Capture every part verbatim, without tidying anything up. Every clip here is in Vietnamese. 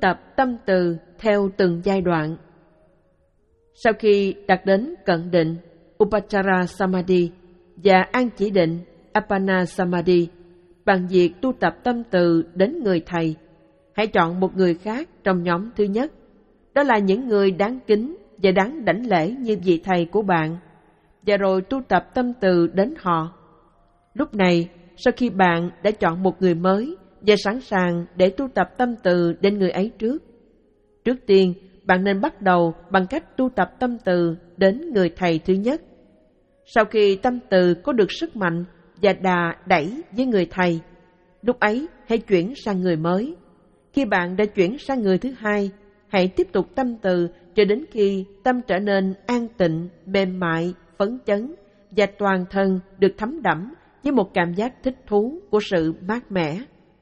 tập tâm từ theo từng giai đoạn. Sau khi đạt đến cận định Upachara Samadhi và an chỉ định Appana Samadhi, bằng việc tu tập tâm từ đến người thầy, hãy chọn một người khác trong nhóm thứ nhất. Đó là những người đáng kính và đáng đảnh lễ như vị thầy của bạn, và rồi tu tập tâm từ đến họ. Lúc này, sau khi bạn đã chọn một người mới và sẵn sàng để tu tập tâm từ đến người ấy trước, trước tiên bạn nên bắt đầu bằng cách tu tập tâm từ đến người thầy thứ nhất. Sau khi tâm từ có được sức mạnh và đà đẩy với người thầy, lúc ấy hãy chuyển sang người mới. Khi bạn đã chuyển sang người thứ hai, hãy tiếp tục tâm từ cho đến khi tâm trở nên an tịnh, mềm mại, phấn chấn và toàn thân được thấm đẫm với một cảm giác thích thú của sự mát mẻ.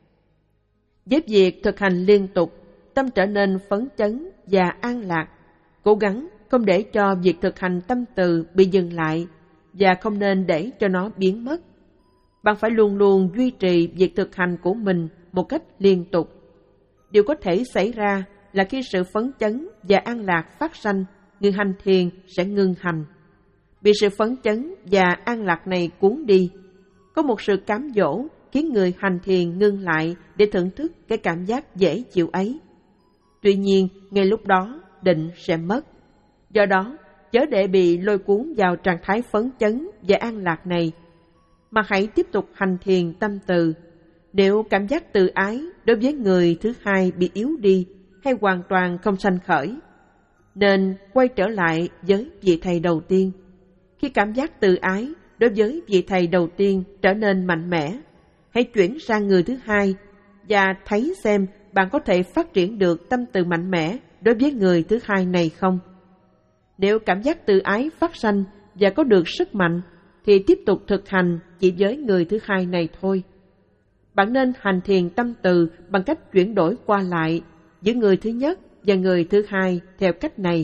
Với việc thực hành liên tục, tâm trở nên phấn chấn và an lạc. Cố gắng không để cho việc thực hành tâm từ bị dừng lại và không nên để cho nó biến mất. Bạn phải luôn luôn duy trì việc thực hành của mình một cách liên tục. Điều có thể xảy ra là khi sự phấn chấn và an lạc phát sanh, người hành thiền sẽ ngưng hành. Bị sự phấn chấn và an lạc này cuốn đi, có một sự cám dỗ khiến người hành thiền ngưng lại để thưởng thức cái cảm giác dễ chịu ấy. Tuy nhiên, ngay lúc đó, định sẽ mất. Do đó, chớ để bị lôi cuốn vào trạng thái phấn chấn và an lạc này, mà hãy tiếp tục hành thiền tâm từ. Nếu cảm giác từ ái đối với người thứ hai bị yếu đi hay hoàn toàn không sanh khởi, nên quay trở lại với vị thầy đầu tiên. Khi cảm giác từ ái đối với vị thầy đầu tiên trở nên mạnh mẽ, hãy chuyển sang người thứ hai và thấy xem bạn có thể phát triển được tâm từ mạnh mẽ đối với người thứ hai này không. Nếu cảm giác từ ái phát sanh và có được sức mạnh, thì tiếp tục thực hành chỉ với người thứ hai này thôi. Bạn nên hành thiền tâm từ bằng cách chuyển đổi qua lại giữa người thứ nhất và người thứ hai theo cách này.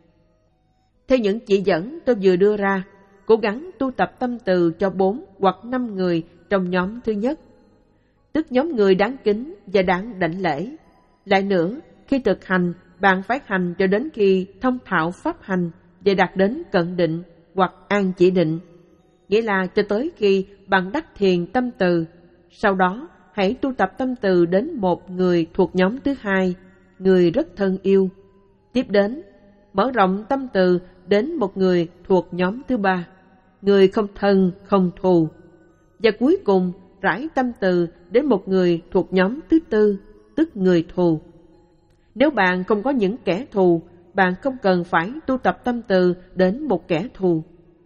Theo những chỉ dẫn tôi vừa đưa ra, cố gắng tu tập tâm từ cho bốn hoặc năm người trong nhóm thứ nhất, tức nhóm người đáng kính và đáng đảnh lễ. Lại nữa, khi thực hành, bạn phải hành cho đến khi thông thạo pháp hành và đạt đến cận định hoặc an chỉ định, nghĩa là cho tới khi bạn đắc thiền tâm từ. Sau đó, hãy tu tập tâm từ đến một người thuộc nhóm thứ hai, người rất thân yêu. Tiếp đến, mở rộng tâm từ đến một người thuộc nhóm thứ ba, người không thân, không thù. Và cuối cùng, rải tâm từ đến một người thuộc nhóm thứ tư, tức người thù. Nếu bạn không có những kẻ thù, bạn không cần phải tu tập tâm từ đến một kẻ thù.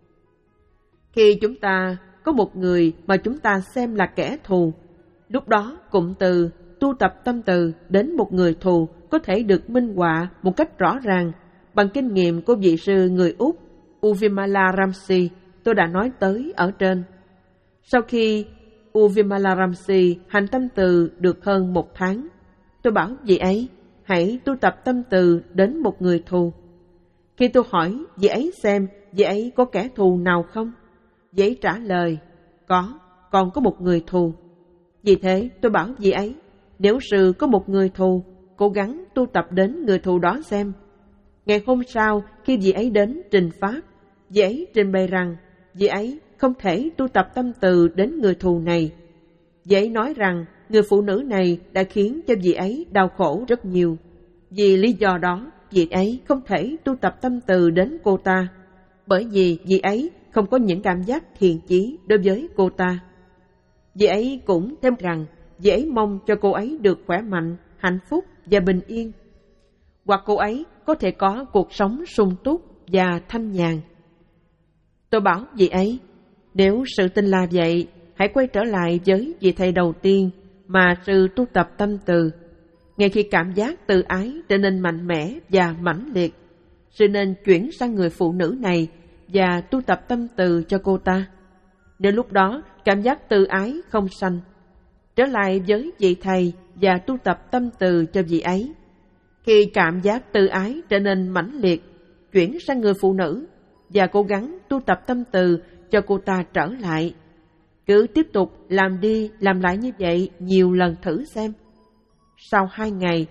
Khi chúng ta có một người mà chúng ta xem là kẻ thù, lúc đó cụm từ tu tập tâm từ đến một người thù có thể được minh họa một cách rõ ràng bằng kinh nghiệm của vị sư người Úc Uvimala Ramsi tôi đã nói tới ở trên. Sau khi Uvimala Ramsi hành tâm từ được hơn một tháng, tôi bảo vị ấy hãy tu tập tâm từ đến một người thù. Khi tôi hỏi vị ấy xem vị ấy có kẻ thù nào không, vị ấy trả lời, có, còn có một người thù. Vì thế tôi bảo vị ấy, nếu sư có một người thù, cố gắng tu tập đến người thù đó xem. Ngày hôm sau, khi vị ấy đến trình pháp, vị ấy trình bày rằng vị ấy không thể tu tập tâm từ đến người thù này. Vị ấy nói rằng người phụ nữ này đã khiến cho vị ấy đau khổ rất nhiều. Vì lý do đó, vị ấy không thể tu tập tâm từ đến cô ta, bởi vì vị ấy không có những cảm giác thiện chí đối với cô ta. Vị ấy cũng thêm rằng vị ấy mong cho cô ấy được khỏe mạnh, hạnh phúc và bình yên, hoặc cô ấy có thể có cuộc sống sung túc và thanh nhàn. Tôi bảo vị ấy, nếu sự tình là vậy, hãy quay trở lại với vị thầy đầu tiên mà sư tu tập tâm từ. Ngay khi cảm giác từ ái trở nên mạnh mẽ và mãnh liệt, sư nên chuyển sang người phụ nữ này và tu tập tâm từ cho cô ta. Nếu lúc đó cảm giác từ ái không sanh, trở lại với vị thầy và tu tập tâm từ cho vị ấy. Khi cảm giác từ ái trở nên mãnh liệt, chuyển sang người phụ nữ và cố gắng tu tập tâm từ cho cô ta trở lại. Cứ tiếp tục làm đi làm lại như vậy nhiều lần thử xem. Sau hai ngày,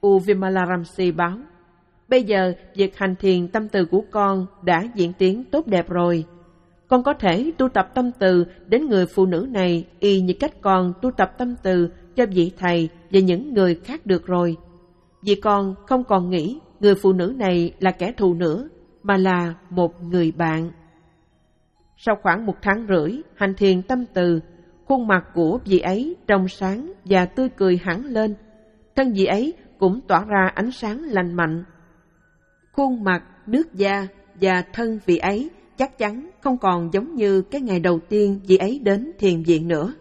U Vimalaramsi báo: bây giờ việc hành thiền tâm từ của con đã diễn tiến tốt đẹp rồi. Con có thể tu tập tâm từ đến người phụ nữ này y như cách con tu tập tâm từ cho vị thầy và những người khác được rồi. Vì con không còn nghĩ người phụ nữ này là kẻ thù nữa, mà là một người bạn. Sau khoảng một tháng rưỡi hành thiền tâm từ, khuôn mặt của vị ấy trong sáng và tươi cười hẳn lên. Thân vị ấy cũng tỏa ra ánh sáng lành mạnh. Khuôn mặt, nước da và thân vị ấy chắc chắn không còn giống như cái ngày đầu tiên vị ấy đến thiền viện nữa.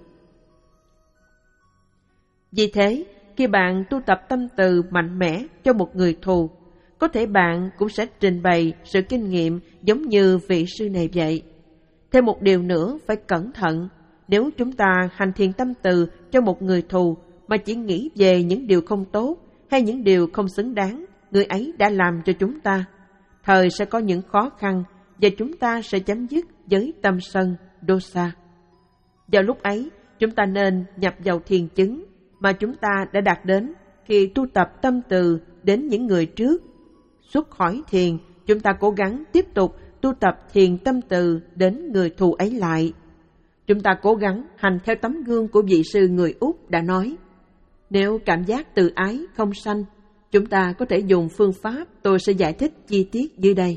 Vì thế, khi bạn tu tập tâm từ mạnh mẽ cho một người thù, có thể bạn cũng sẽ trình bày sự kinh nghiệm giống như vị sư này vậy. Thêm một điều nữa phải cẩn thận, nếu chúng ta hành thiền tâm từ cho một người thù mà chỉ nghĩ về những điều không tốt hay những điều không xứng đáng người ấy đã làm cho chúng ta, thời sẽ có những khó khăn và chúng ta sẽ chấm dứt với tâm sân, dosa. Vào lúc ấy, chúng ta nên nhập vào thiền chứng mà chúng ta đã đạt đến khi tu tập tâm từ đến những người trước. Xuất khỏi thiền, chúng ta cố gắng tiếp tục tu tập thiền tâm từ đến người thù ấy lại. Chúng ta cố gắng hành theo tấm gương của vị sư người Úc đã nói. Nếu cảm giác tự ái không sanh, chúng ta có thể dùng phương pháp tôi sẽ giải thích chi tiết dưới đây.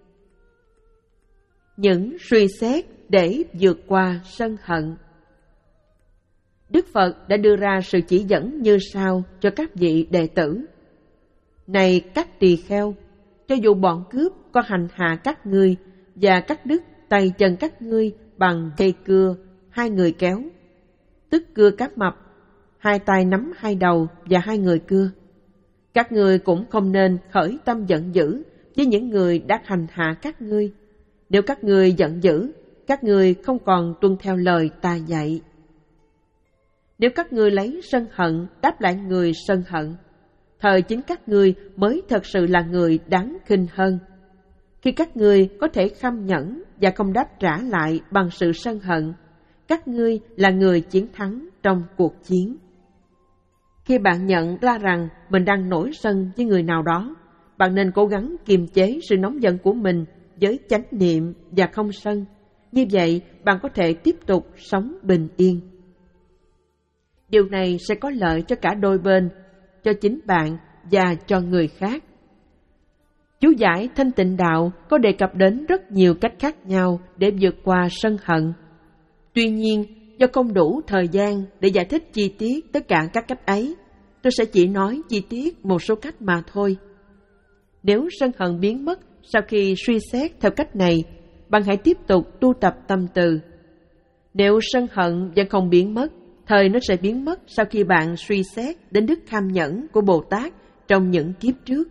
Những suy xét để vượt qua sân hận. Đức Phật đã đưa ra sự chỉ dẫn như sau cho các vị đệ tử. Này các tỳ kheo, cho dù bọn cướp có hành hạ các ngươi và cắt đứt tay chân các ngươi bằng cây cưa, hai người kéo, tức cưa cá mập, hai tay nắm hai đầu và hai người cưa, các ngươi cũng không nên khởi tâm giận dữ với những người đã hành hạ các ngươi. Nếu các ngươi giận dữ, các ngươi không còn tuân theo lời ta dạy. Nếu các ngươi lấy sân hận đáp lại người sân hận, thời chính các ngươi mới thật sự là người đáng khinh hơn. Khi các ngươi có thể kham nhẫn và không đáp trả lại bằng sự sân hận, các ngươi là người chiến thắng trong cuộc chiến. Khi bạn nhận ra rằng mình đang nổi sân với người nào đó, bạn nên cố gắng kiềm chế sự nóng giận của mình với chánh niệm và không sân. Như vậy, bạn có thể tiếp tục sống bình yên. Điều này sẽ có lợi cho cả đôi bên, cho chính bạn và cho người khác. Chú giải Thanh Tịnh Đạo có đề cập đến rất nhiều cách khác nhau để vượt qua sân hận. Tuy nhiên, do không đủ thời gian để giải thích chi tiết tất cả các cách ấy, tôi sẽ chỉ nói chi tiết một số cách mà thôi. Nếu sân hận biến mất sau khi suy xét theo cách này, bạn hãy tiếp tục tu tập tâm từ. Nếu sân hận vẫn không biến mất, thời nó sẽ biến mất sau khi bạn suy xét đến đức kham nhẫn của Bồ Tát trong những kiếp trước.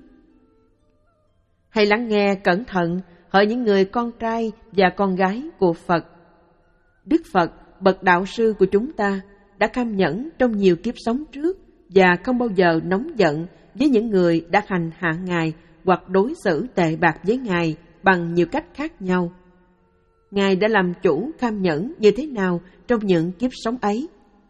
Hãy lắng nghe cẩn thận hỡi những người con trai và con gái của Phật. Đức Phật, bậc đạo sư của chúng ta, đã kham nhẫn trong nhiều kiếp sống trước và không bao giờ nóng giận với những người đã hành hạ Ngài hoặc đối xử tệ bạc với Ngài bằng nhiều cách khác nhau. Ngài đã làm chủ kham nhẫn như thế nào trong những kiếp sống ấy?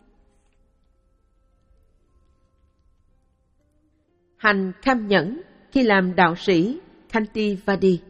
Hành kham nhẫn khi làm đạo sĩ Khantivadi.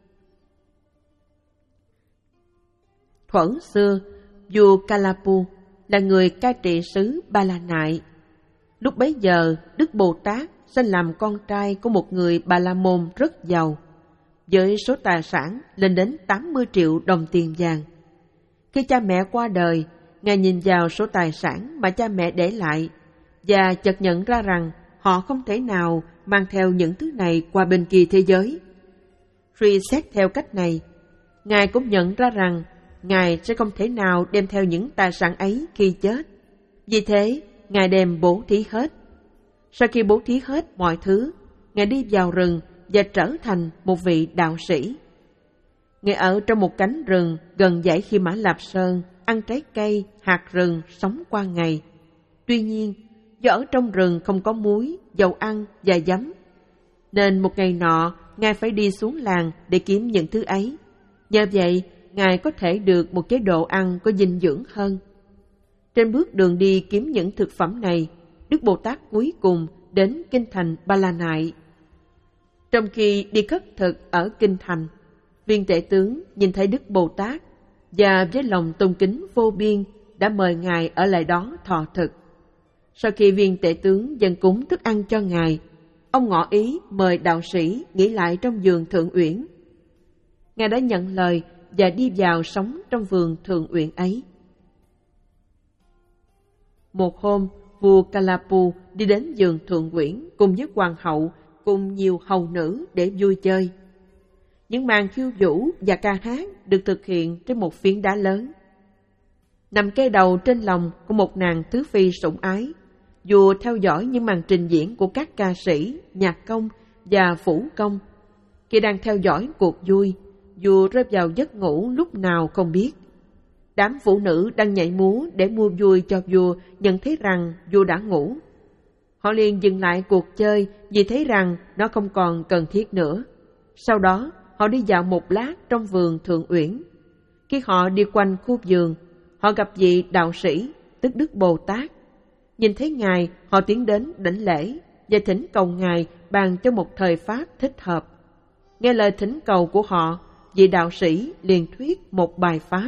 Thuở xưa, vua Kalapu là người cai trị xứ Ba La Nại. Lúc bấy giờ, Đức Bồ Tát sinh làm con trai của một người Bà La Môn rất giàu, với số tài sản lên đến tám mươi triệu đồng tiền vàng. Khi cha mẹ qua đời, Ngài nhìn vào số tài sản mà cha mẹ để lại và chợt nhận ra rằng họ không thể nào mang theo những thứ này qua bên kia thế giới. Suy xét theo cách này, Ngài cũng nhận ra rằng Ngài sẽ không thể nào đem theo những tài sản ấy khi chết. Vì thế, Ngài đem bố thí hết. Sau khi bố thí hết mọi thứ, Ngài đi vào rừng và trở thành một vị đạo sĩ. Ngài ở trong một cánh rừng gần dãy Khi Mã Lạp Sơn, ăn trái cây, hạt rừng, sống qua ngày. Tuy nhiên, do ở trong rừng không có muối, dầu ăn và giấm, nên một ngày nọ, Ngài phải đi xuống làng để kiếm những thứ ấy. Nhờ vậy, Ngài có thể được một chế độ ăn có dinh dưỡng hơn. Trên bước đường đi kiếm những thực phẩm này, Đức Bồ Tát cuối cùng đến kinh thành Ba La Nại. Trong khi đi khất thực ở kinh thành, viên tể tướng nhìn thấy Đức Bồ Tát và với lòng tôn kính vô biên đã mời Ngài ở lại đó thọ thực. Sau khi viên tể tướng dâng cúng thức ăn cho Ngài, ông ngỏ ý mời đạo sĩ nghỉ lại trong vườn Thượng Uyển. Ngài đã nhận lời và đi vào sống trong vườn Thượng Uyển ấy. Một hôm, vua Kalapu đi đến vườn Thượng Uyển cùng với hoàng hậu cùng nhiều hầu nữ để vui chơi. Những màn khiêu vũ và ca hát được thực hiện trên một phiến đá lớn. Nằm kê đầu trên lòng của một nàng tứ phi sủng ái, vua theo dõi những màn trình diễn của các ca sĩ, nhạc công và phủ công. Khi đang theo dõi cuộc vui, vua rơi vào giấc ngủ lúc nào không biết. Đám phụ nữ đang nhảy múa để mua vui cho vua nhận thấy rằng vua đã ngủ. Họ liền dừng lại cuộc chơi vì thấy rằng nó không còn cần thiết nữa. Sau đó, họ đi dạo một lát trong vườn Thượng Uyển. Khi họ đi quanh khu vườn, họ gặp vị đạo sĩ, tức Đức Bồ Tát. Nhìn thấy Ngài, họ tiến đến đảnh lễ và thỉnh cầu Ngài ban cho một thời pháp thích hợp. Nghe lời thỉnh cầu của họ, vị đạo sĩ liền thuyết một bài pháp.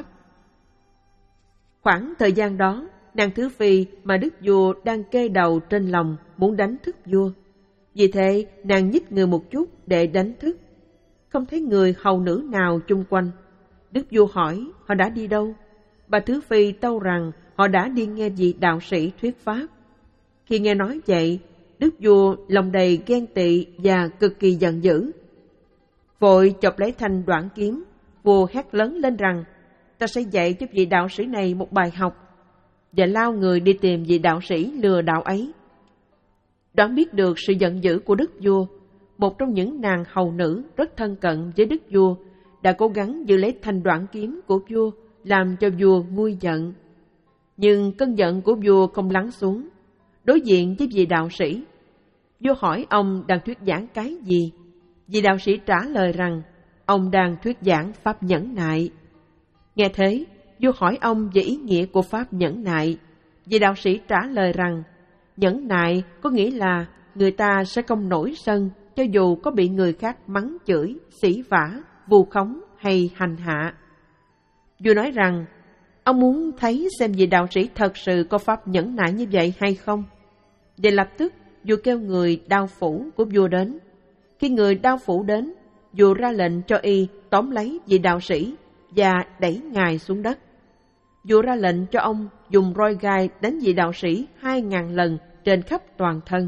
Khoảng thời gian đó, nàng thứ phi mà đức vua đang kê đầu trên lòng muốn đánh thức vua. Vì thế, nàng nhích người một chút để đánh thức. Không thấy người hầu nữ nào chung quanh. Đức vua hỏi họ đã đi đâu. Bà thứ phi tâu rằng họ đã đi nghe vị đạo sĩ thuyết pháp. Khi nghe nói vậy, đức vua lòng đầy ghen tị và cực kỳ giận dữ. Vội chộp lấy thanh đoạn kiếm, vua hét lớn lên rằng: "Ta sẽ dạy cho vị đạo sĩ này một bài học." Và lao người đi tìm vị đạo sĩ lừa đảo ấy. Đoán biết được sự giận dữ của đức vua, một trong những nàng hầu nữ rất thân cận với đức vua đã cố gắng giữ lấy thanh đoạn kiếm của vua, làm cho vua nguôi giận. Nhưng cơn giận của vua không lắng xuống. Đối diện với vị đạo sĩ, vua hỏi ông đang thuyết giảng cái gì. Vị đạo sĩ trả lời rằng ông đang thuyết giảng pháp nhẫn nại. Nghe thế, vua hỏi ông về ý nghĩa của pháp nhẫn nại. Vị đạo sĩ trả lời rằng nhẫn nại có nghĩa là người ta sẽ không nổi sân cho dù có bị người khác mắng chửi, sỉ vả, vu khống hay hành hạ. Vua nói rằng ông muốn thấy xem vị đạo sĩ thật sự có pháp nhẫn nại như vậy hay không. Và lập tức vua kêu người đao phủ của vua đến. Khi người đao phủ đến, vua ra lệnh cho y tóm lấy vị đạo sĩ và đẩy Ngài xuống đất. Vua ra lệnh cho ông dùng roi gai đánh vị đạo sĩ hai ngàn lần trên khắp toàn thân.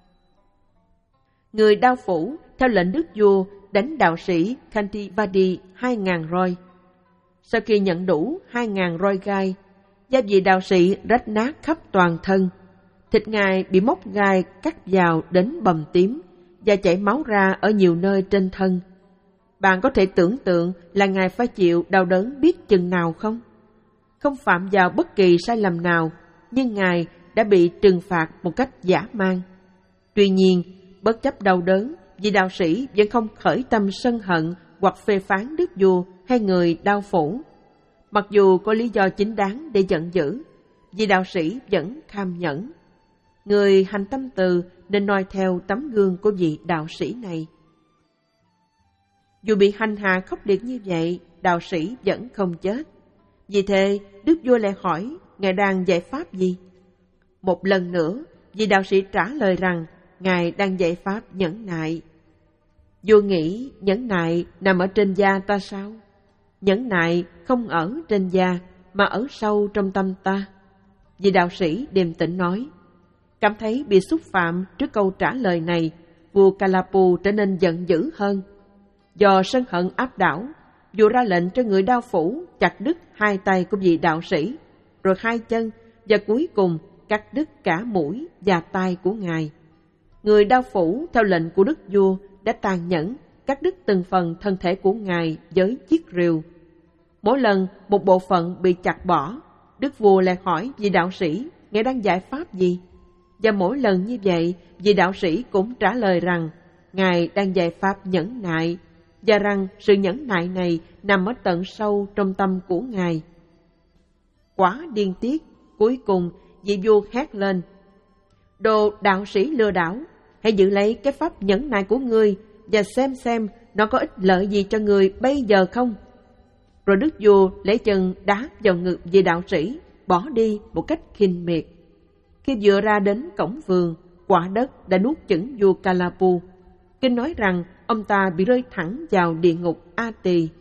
Người đao phủ theo lệnh đức vua đánh đạo sĩ Kantivadi hai ngàn roi. Sau khi nhận đủ hai ngàn roi gai, da vị đạo sĩ rách nát khắp toàn thân. Thịt Ngài bị móc gai cắt vào đến bầm tím và chảy máu ra ở nhiều nơi trên thân. Bạn có thể tưởng tượng là Ngài phải chịu đau đớn biết chừng nào không? Không phạm vào bất kỳ sai lầm nào, nhưng Ngài đã bị trừng phạt một cách dã man. Tuy nhiên, bất chấp đau đớn, vị đạo sĩ vẫn không khởi tâm sân hận hoặc phê phán đức vua hay người đao phủ. Mặc dù có lý do chính đáng để giận dữ, vị đạo sĩ vẫn kham nhẫn. Người hành tâm từ nên noi theo tấm gương của vị đạo sĩ này. Dù bị hành hạ khốc liệt như vậy, đạo sĩ vẫn không chết. Vì thế, đức vua lại hỏi Ngài đang dạy pháp gì? Một lần nữa, vị đạo sĩ trả lời rằng Ngài đang dạy pháp nhẫn nại. Vua nghĩ nhẫn nại nằm ở trên da ta sao? Nhẫn nại không ở trên da mà ở sâu trong tâm ta. Vị đạo sĩ điềm tĩnh nói. Cảm thấy bị xúc phạm trước câu trả lời này, vua Kalapu trở nên giận dữ hơn. Do sân hận áp đảo, vua ra lệnh cho người đao phủ chặt đứt hai tay của vị đạo sĩ, rồi hai chân, và cuối cùng cắt đứt cả mũi và tai của Ngài. Người đao phủ theo lệnh của đức vua đã tàn nhẫn cắt đứt từng phần thân thể của Ngài với chiếc rìu. Mỗi lần một bộ phận bị chặt bỏ, đức vua lại hỏi vị đạo sĩ Ngài đang dạy pháp gì? Và mỗi lần như vậy, vị đạo sĩ cũng trả lời rằng Ngài đang dạy pháp nhẫn nại, và rằng sự nhẫn nại này nằm ở tận sâu trong tâm của Ngài. Quá điên tiết, cuối cùng vị vua hét lên: Đồ đạo sĩ lừa đảo, hãy giữ lấy cái pháp nhẫn nại của ngươi và xem xem nó có ích lợi gì cho người bây giờ không. Rồi đức vua lấy chân đá vào ngực vị đạo sĩ, bỏ đi một cách khinh miệt. Khi vừa ra đến cổng vườn, quả đất đã nuốt chửng vua Kalapu. Kinh nói rằng ông ta bị rơi thẳng vào địa ngục A Tỳ.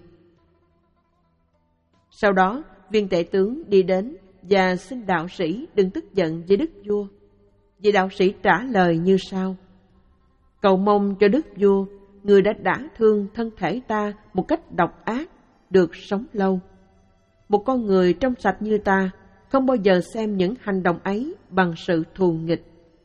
Sau đó, viên tể tướng đi đến và xin đạo sĩ đừng tức giận với đức vua. Vị đạo sĩ trả lời như sau: cầu mong cho đức vua, người đã đả thương thân thể ta một cách độc ác, được sống lâu. Một con người trong sạch như ta không bao giờ xem những hành động ấy bằng sự thù nghịch.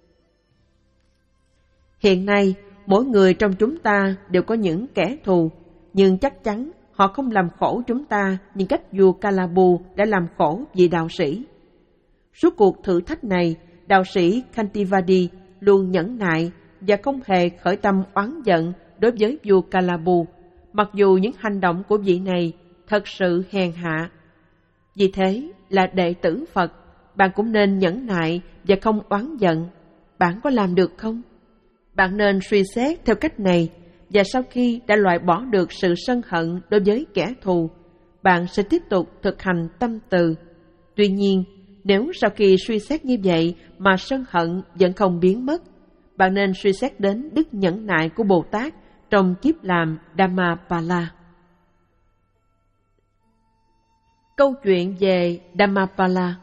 Hiện nay, mỗi người trong chúng ta đều có những kẻ thù, nhưng chắc chắn họ không làm khổ chúng ta như cách vua Kalapu đã làm khổ vị đạo sĩ. Suốt cuộc thử thách này, đạo sĩ Kantivadi luôn nhẫn nại và không hề khởi tâm oán giận đối với vua Kalapu, mặc dù những hành động của vị này thật sự hèn hạ. Vì thế là đệ tử Phật, bạn cũng nên nhẫn nại và không oán giận. Bạn có làm được không? Bạn nên suy xét theo cách này, và sau khi đã loại bỏ được sự sân hận đối với kẻ thù, bạn sẽ tiếp tục thực hành tâm từ. Tuy nhiên, nếu sau khi suy xét như vậy mà sân hận vẫn không biến mất, bạn nên suy xét đến đức nhẫn nại của Bồ Tát trong kiếp làm Dhammapala. Câu chuyện về Dhammapala.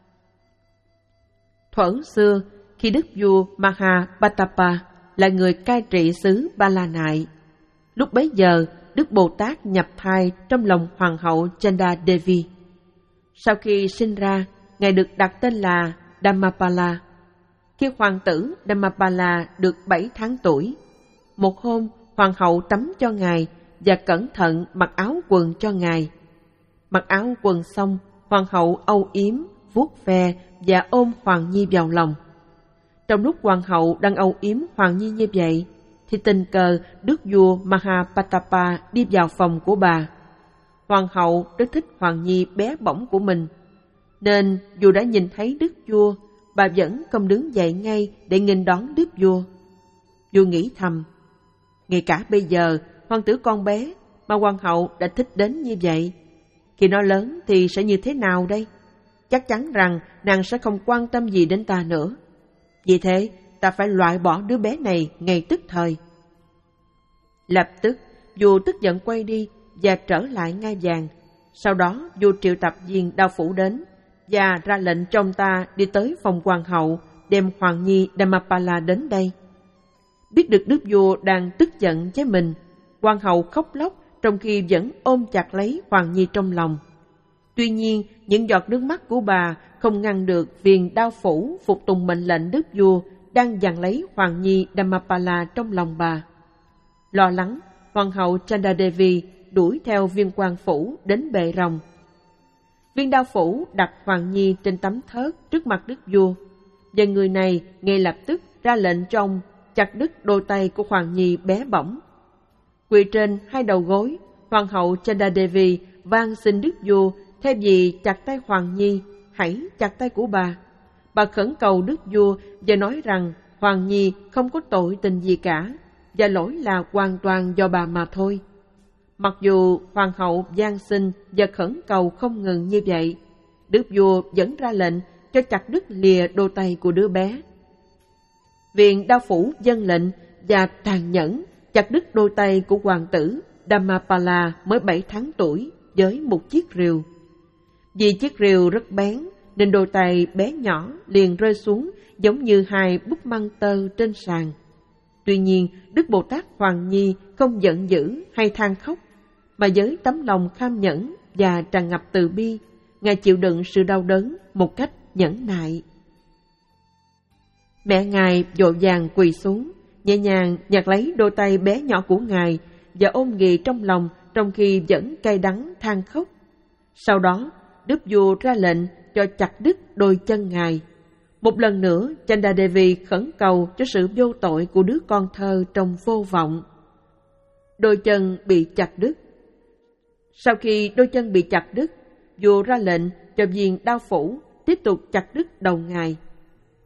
Thuở xưa, khi đức vua Mahapatapa là người cai trị xứ Ba La Nại, lúc bấy giờ Đức Bồ Tát nhập thai trong lòng hoàng hậu Chanda Devi. Sau khi sinh ra, ngài được đặt tên là Dhammapala. Khi hoàng tử Dhammapala được bảy tháng tuổi, một hôm hoàng hậu tắm cho ngài và cẩn thận mặc áo quần cho ngài. Mặc áo quần xong, hoàng hậu âu yếm, vuốt ve và ôm Hoàng Nhi vào lòng. Trong lúc hoàng hậu đang âu yếm Hoàng Nhi như vậy, thì tình cờ đức vua Mahapatapa đi vào phòng của bà. Hoàng hậu rất thích Hoàng Nhi bé bỏng của mình, nên dù đã nhìn thấy đức vua, bà vẫn không đứng dậy ngay để nghênh đón đức vua. Vua nghĩ thầm, ngay cả bây giờ hoàng tử con bé mà hoàng hậu đã thích đến như vậy, khi nó lớn thì sẽ như thế nào đây? Chắc chắn rằng nàng sẽ không quan tâm gì đến ta nữa. Vì thế, ta phải loại bỏ đứa bé này ngay tức thời. Lập tức, vua tức giận quay đi và trở lại ngai vàng. Sau đó, vua triệu tập viên đao phủ đến và ra lệnh cho ông ta đi tới phòng hoàng hậu, đem Hoàng Nhi Dhammapala đến đây. Biết được đức vua đang tức giận với mình, hoàng hậu khóc lóc trong khi vẫn ôm chặt lấy Hoàng Nhi trong lòng. Tuy nhiên, những giọt nước mắt của bà không ngăn được viên đao phủ phục tùng mệnh lệnh đức vua đang giằng lấy Hoàng Nhi Dhammapala trong lòng bà. Lo lắng, hoàng hậu Chanda Devi đuổi theo viên quan phủ đến bệ rồng. Viên đao phủ đặt Hoàng Nhi trên tấm thớt trước mặt đức vua, và người này ngay lập tức ra lệnh cho ông chặt đứt đôi tay của Hoàng Nhi bé bỏng. Quỳ trên hai đầu gối, hoàng hậu Chanda Devi van xin đức vua thay vì chặt tay Hoàng Nhi, hãy chặt tay của bà. Bà khẩn cầu đức vua và nói rằng Hoàng Nhi không có tội tình gì cả, và lỗi là hoàn toàn do bà mà thôi. Mặc dù hoàng hậu van xin và khẩn cầu không ngừng như vậy, đức vua vẫn ra lệnh cho chặt đứt lìa đôi tay của đứa bé. Viên đao phủ vâng lệnh và tàn nhẫn chặt đứt đôi tay của hoàng tử Dhammapala mới bảy tháng tuổi với một chiếc rìu. Vì chiếc rìu rất bén nên đôi tay bé nhỏ liền rơi xuống giống như hai búp măng tơ trên sàn. Tuy nhiên, Đức Bồ Tát Hoàng Nhi không giận dữ hay than khóc, mà với tấm lòng kham nhẫn và tràn ngập từ bi, ngài chịu đựng sự đau đớn một cách nhẫn nại. Mẹ ngài vội vàng quỳ xuống, nhẹ nhàng nhặt lấy đôi tay bé nhỏ của ngài và ôm ghì trong lòng trong khi vẫn cay đắng than khóc. Sau đó, đức vua ra lệnh cho chặt đứt đôi chân ngài. Một lần nữa, Chanda Devi khẩn cầu cho sự vô tội của đứa con thơ trong vô vọng. Đôi chân bị chặt đứt. Sau khi đôi chân bị chặt đứt, vua ra lệnh cho viên đao phủ tiếp tục chặt đứt đầu ngài.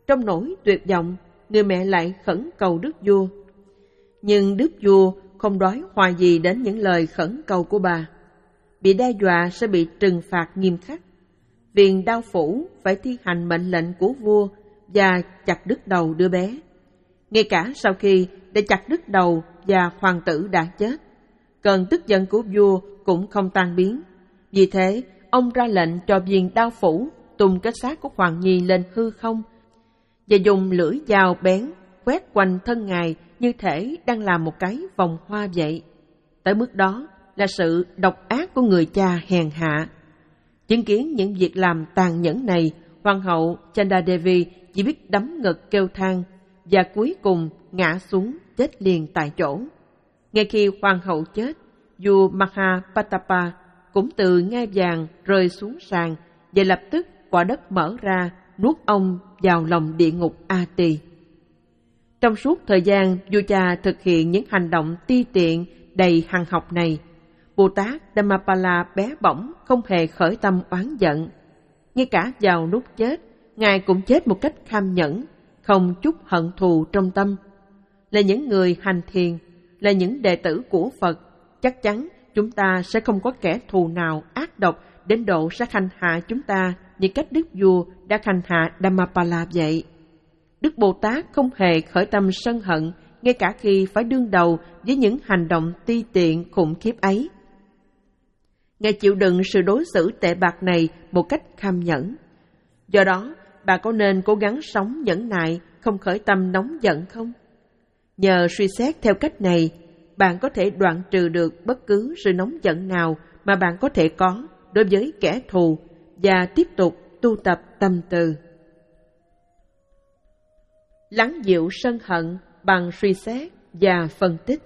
trong nỗi tuyệt vọng, người mẹ lại khẩn cầu đức vua. Nhưng đức vua không đói hoài gì đến những lời khẩn cầu của bà. Bị đe dọa sẽ bị trừng phạt nghiêm khắc. Viên đao phủ phải thi hành mệnh lệnh của vua và chặt đứt đầu đứa bé. Ngay cả sau khi đã chặt đứt đầu và hoàng tử đã chết, cơn tức giận của vua cũng không tan biến. Vì thế, ông ra lệnh cho viên đao phủ tung cái xác của hoàng nhi lên hư không và dùng lưỡi dao bén quét quanh thân ngài như thể đang làm một cái vòng hoa vậy. Tới mức đó là sự độc ác của người cha hèn hạ. Chứng kiến những việc làm tàn nhẫn này, hoàng hậu Chandadevi chỉ biết đấm ngực kêu than và cuối cùng ngã xuống chết liền tại chỗ. Ngay khi hoàng hậu chết, vua Mahapatapa cũng từ ngai vàng rơi xuống sàn và lập tức quả đất mở ra nuốt ông vào lòng địa ngục A Tỳ. Trong suốt thời gian vua cha thực hiện những hành động ti tiện đầy hằn học này, Bồ Tát Dhammapala bé bỏng không hề khởi tâm oán giận. Ngay cả vào lúc chết, ngài cũng chết một cách kham nhẫn, không chút hận thù trong tâm. Là những người hành thiền, là những đệ tử của Phật, chắc chắn chúng ta sẽ không có kẻ thù nào ác độc đến độ sẽ khanh hạ chúng ta như cách Đức Vua đã khanh hạ Dhammapala vậy. Đức Bồ Tát không hề khởi tâm sân hận, ngay cả khi phải đương đầu với những hành động ti tiện khủng khiếp ấy. Ngài chịu đựng sự đối xử tệ bạc này một cách kham nhẫn. Do đó, bà có nên cố gắng sống nhẫn nại, không khởi tâm nóng giận không? Nhờ suy xét theo cách này, bạn có thể đoạn trừ được bất cứ sự nóng giận nào mà bạn có thể có đối với kẻ thù và tiếp tục tu tập tâm từ. Lắng dịu sân hận bằng suy xét và phân tích.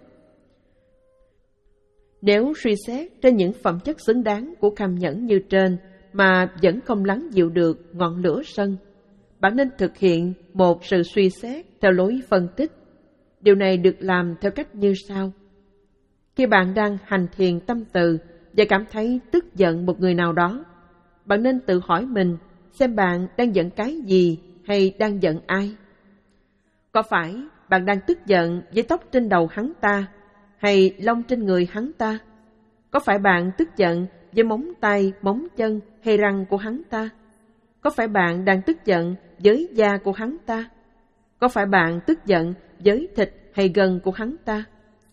Nếu suy xét trên những phẩm chất xứng đáng của kham nhẫn như trên mà vẫn không lắng dịu được ngọn lửa sân, bạn nên thực hiện một sự suy xét theo lối phân tích. Điều này được làm theo cách như sau. Khi bạn đang hành thiền tâm từ và cảm thấy tức giận một người nào đó, bạn nên tự hỏi mình xem bạn đang giận cái gì hay đang giận ai. Có phải bạn đang tức giận với tóc trên đầu hắn ta hay lông trên người hắn ta? Có phải bạn tức giận với móng tay, móng chân hay răng của hắn ta? Có phải bạn đang tức giận với da của hắn ta? Có phải bạn tức giận với thịt hay gân của hắn ta?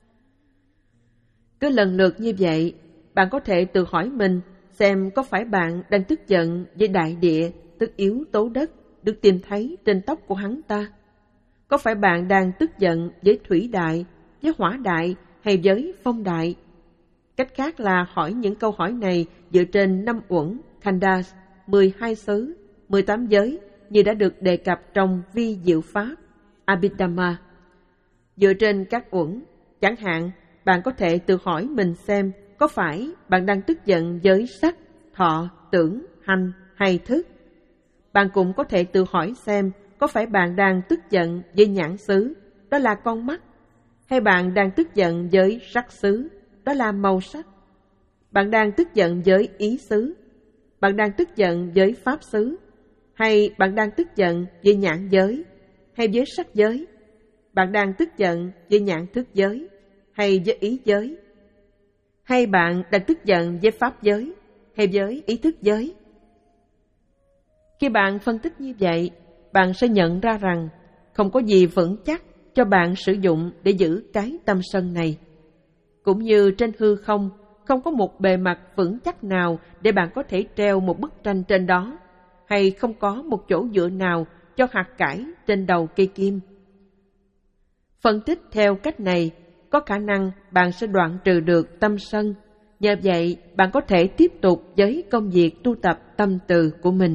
Cứ lần lượt như vậy, bạn có thể tự hỏi mình xem có phải bạn đang tức giận với đại địa, tức yếu tố đất, được tìm thấy trên tóc của hắn ta? Có phải bạn đang tức giận với thủy đại, với hỏa đại hay với phong đại? Cách khác là hỏi những câu hỏi này dựa trên năm uẩn, khandas, mười hai xứ, mười tám giới như đã được đề cập trong vi diệu pháp, Abhidhamma. Dựa trên các uẩn, chẳng hạn, bạn có thể tự hỏi mình xem có phải bạn đang tức giận với sắc, thọ, tưởng, hành hay thức. Bạn cũng có thể tự hỏi xem có phải bạn đang tức giận với nhãn xứ, đó là con mắt, hay bạn đang tức giận với sắc xứ, đó là màu sắc. Bạn đang tức giận với ý xứ, bạn đang tức giận với pháp xứ, hay bạn đang tức giận với nhãn giới, hay với sắc giới. Bạn đang tức giận với nhãn thức giới, hay với ý giới. Hay bạn đang tức giận với pháp giới, hay với ý thức giới. Khi bạn phân tích như vậy, bạn sẽ nhận ra rằng không có gì vững chắc cho bạn sử dụng để giữ cái tâm sân này. Cũng như trên hư không, không có một bề mặt vững chắc nào để bạn có thể treo một bức tranh trên đó, hay không có một chỗ dựa nào cho hạt cải trên đầu cây kim. Phân tích theo cách này, có khả năng bạn sẽ đoạn trừ được tâm sân. Nhờ vậy, bạn có thể tiếp tục với công việc tu tập tâm từ của mình.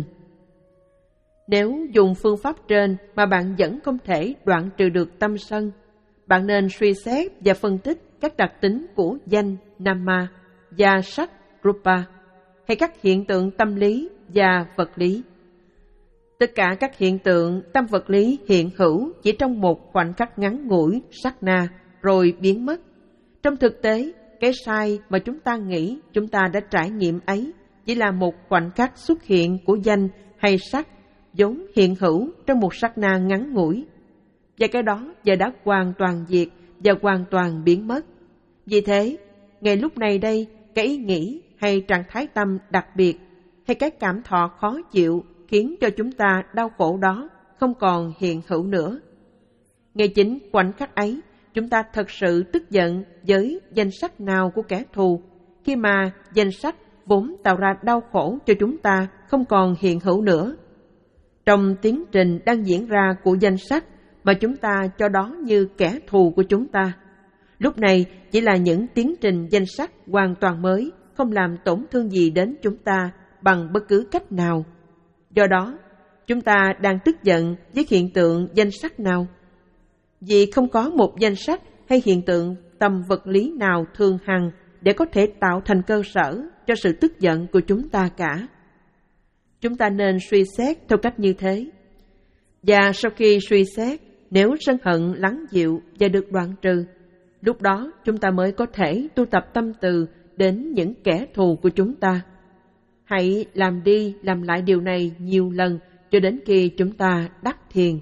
Nếu dùng phương pháp trên mà bạn vẫn không thể đoạn trừ được tâm sân, bạn nên suy xét và phân tích các đặc tính của danh, nama, và sắc, rupa, hay các hiện tượng tâm lý và vật lý. Tất cả các hiện tượng tâm vật lý hiện hữu chỉ trong một khoảnh khắc ngắn ngủi, sát na, rồi biến mất. Trong thực tế, cái sai mà chúng ta nghĩ chúng ta đã trải nghiệm ấy chỉ là một khoảnh khắc xuất hiện của danh hay sắc, vốn hiện hữu trong một sát na ngắn ngủi, và cái đó giờ đã hoàn toàn diệt và hoàn toàn biến mất. Vì thế, ngay lúc này đây, cái ý nghĩ hay trạng thái tâm đặc biệt hay cái cảm thọ khó chịu khiến cho chúng ta đau khổ đó không còn hiện hữu nữa. Ngay chính khoảnh khắc ấy, chúng ta thật sự tức giận với danh sách nào của kẻ thù, khi mà danh sách vốn tạo ra đau khổ cho chúng ta không còn hiện hữu nữa. Trong tiến trình đang diễn ra của danh sách mà chúng ta cho đó như kẻ thù của chúng ta, lúc này chỉ là những tiến trình danh sách hoàn toàn mới, không làm tổn thương gì đến chúng ta bằng bất cứ cách nào. Do đó, chúng ta đang tức giận với hiện tượng danh sách nào? Vì không có một danh sách hay hiện tượng tâm vật lý nào thường hằng để có thể tạo thành cơ sở cho sự tức giận của chúng ta cả. Chúng ta nên suy xét theo cách như thế. Và sau khi suy xét, nếu sân hận lắng dịu và được đoạn trừ, lúc đó chúng ta mới có thể tu tập tâm từ đến những kẻ thù của chúng ta. Hãy làm đi làm lại điều này nhiều lần cho đến khi chúng ta đắc thiền.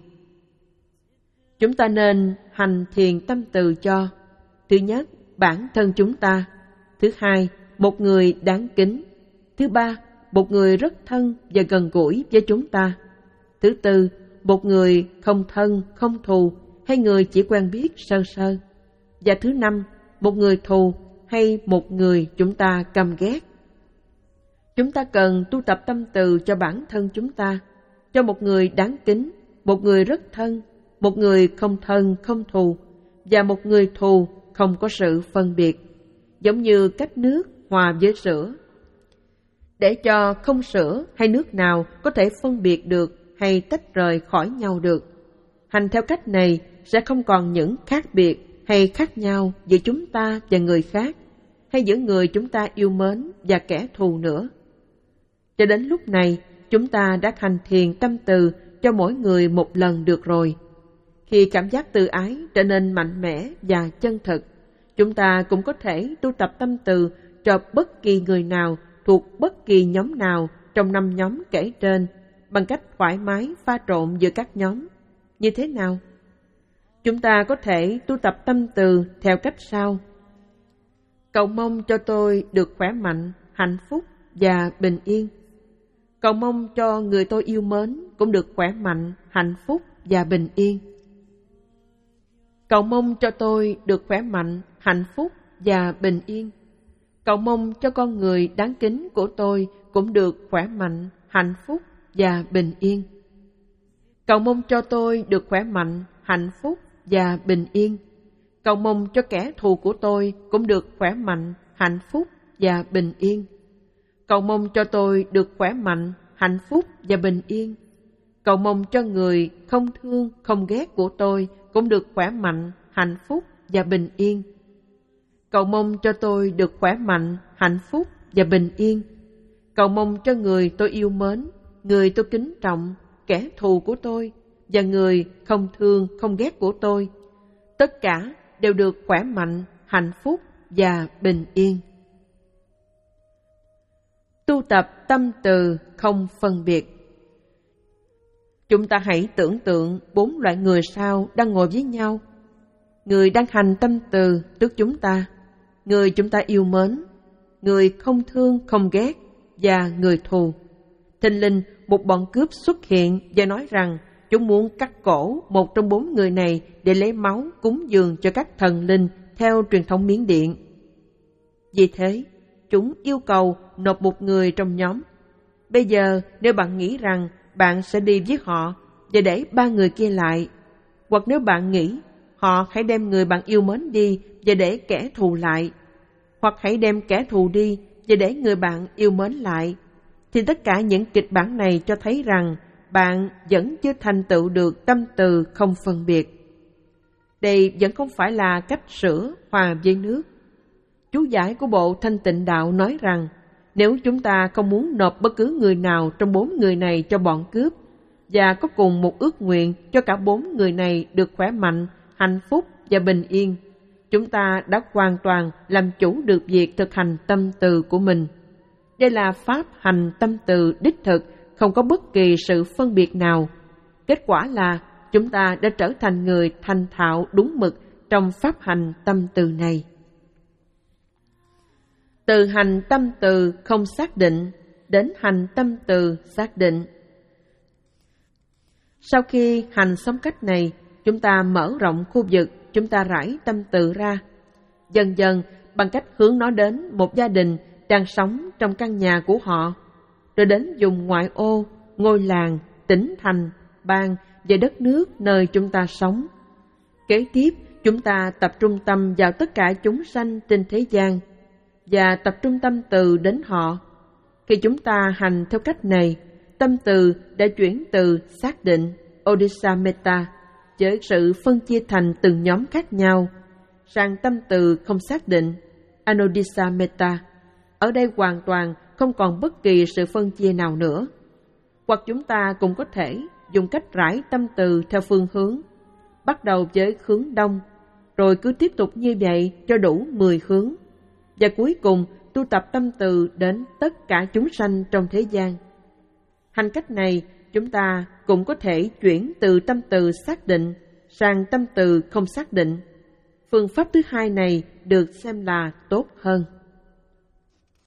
Chúng ta nên hành thiền tâm từ cho: thứ nhất, bản thân chúng ta; thứ hai, một người đáng kính; thứ ba, một người rất thân và gần gũi với chúng ta; thứ tư, một người không thân, không thù hay người chỉ quen biết sơ sơ; và thứ năm, một người thù hay một người chúng ta căm ghét. Chúng ta cần tu tập tâm từ cho bản thân chúng ta, cho một người đáng kính, một người rất thân, một người không thân, không thù, và một người thù không có sự phân biệt, giống như cách nước hòa với sữa. Để cho không sữa hay nước nào có thể phân biệt được hay tách rời khỏi nhau được. Hành theo cách này sẽ không còn những khác biệt hay khác nhau giữa chúng ta và người khác, hay giữa người chúng ta yêu mến và kẻ thù nữa. Cho đến lúc này, chúng ta đã hành thiền tâm từ cho mỗi người một lần được rồi. Khi cảm giác từ ái trở nên mạnh mẽ và chân thực, chúng ta cũng có thể tu tập tâm từ cho bất kỳ người nào thuộc bất kỳ nhóm nào trong năm nhóm kể trên, bằng cách thoải mái pha trộn giữa các nhóm. Như thế nào? Chúng ta có thể tu tập tâm từ theo cách sau: cầu mong cho tôi được khỏe mạnh, hạnh phúc và bình yên. Cầu mong cho người tôi yêu mến cũng được khỏe mạnh, hạnh phúc và bình yên. Cầu mong cho tôi được khỏe mạnh, hạnh phúc và bình yên. Cầu mong cho con người đáng kính của tôi cũng được khỏe mạnh, hạnh phúc và bình yên. Cầu mong cho tôi được khỏe mạnh, hạnh phúc và bình yên. Cầu mong cho kẻ thù của tôi cũng được khỏe mạnh, hạnh phúc và bình yên. Cầu mong cho tôi được khỏe mạnh, hạnh phúc và bình yên. Cầu mong cho người không thương, không ghét của tôi cũng được khỏe mạnh, hạnh phúc và bình yên. Cầu mong cho tôi được khỏe mạnh, hạnh phúc và bình yên. Cầu mong cho người tôi yêu mến, người tôi kính trọng, kẻ thù của tôi và người không thương, không ghét của tôi, tất cả đều được khỏe mạnh, hạnh phúc và bình yên. Tu tập tâm từ không phân biệt. Chúng ta hãy tưởng tượng bốn loại người sau đang ngồi với nhau. Người đang hành tâm từ tức chúng ta, người chúng ta yêu mến, người không thương, không ghét và người thù. Thình lình một bọn cướp xuất hiện và nói rằng chúng muốn cắt cổ một trong bốn người này để lấy máu cúng dường cho các thần linh theo truyền thống Miến Điện. Vì thế, chúng yêu cầu nộp một người trong nhóm. Bây giờ, nếu bạn nghĩ rằng bạn sẽ đi với họ và để ba người kia lại, hoặc nếu bạn nghĩ họ hãy đem người bạn yêu mến đi và để kẻ thù lại, hoặc hãy đem kẻ thù đi và để người bạn yêu mến lại, thì tất cả những kịch bản này cho thấy rằng bạn vẫn chưa thành tựu được tâm từ không phân biệt. Đây vẫn không phải là cách sữa hòa với nước. Chú giải của bộ Thanh Tịnh Đạo nói rằng nếu chúng ta không muốn nộp bất cứ người nào trong bốn người này cho bọn cướp và có cùng một ước nguyện cho cả bốn người này được khỏe mạnh, hạnh phúc và bình yên, chúng ta đã hoàn toàn làm chủ được việc thực hành tâm từ của mình. Đây là pháp hành tâm từ đích thực không có bất kỳ sự phân biệt nào. Kết quả là chúng ta đã trở thành người thành thạo đúng mực trong pháp hành tâm từ này. Từ hành tâm từ không xác định đến hành tâm từ xác định. Sau khi hành sống cách này, chúng ta mở rộng khu vực, chúng ta rải tâm từ ra. Dần dần, bằng cách hướng nó đến một gia đình đang sống trong căn nhà của họ, rồi đến vùng ngoại ô, ngôi làng, tỉnh thành, bang và đất nước nơi chúng ta sống. Kế tiếp, chúng ta tập trung tâm vào tất cả chúng sanh trên thế gian và tập trung tâm từ đến họ. Khi chúng ta hành theo cách này, tâm từ đã chuyển từ xác định Odisha Metta với sự phân chia thành từng nhóm khác nhau sang tâm từ không xác định Anodisha Metta. Ở đây hoàn toàn không còn bất kỳ sự phân chia nào nữa. Hoặc chúng ta cũng có thể dùng cách rải tâm từ theo phương hướng, bắt đầu với hướng đông, rồi cứ tiếp tục như vậy cho đủ mười hướng, và cuối cùng tu tập tâm từ đến tất cả chúng sanh trong thế gian. Hành cách này, chúng ta cũng có thể chuyển từ tâm từ xác định sang tâm từ không xác định. Phương pháp thứ hai này được xem là tốt hơn.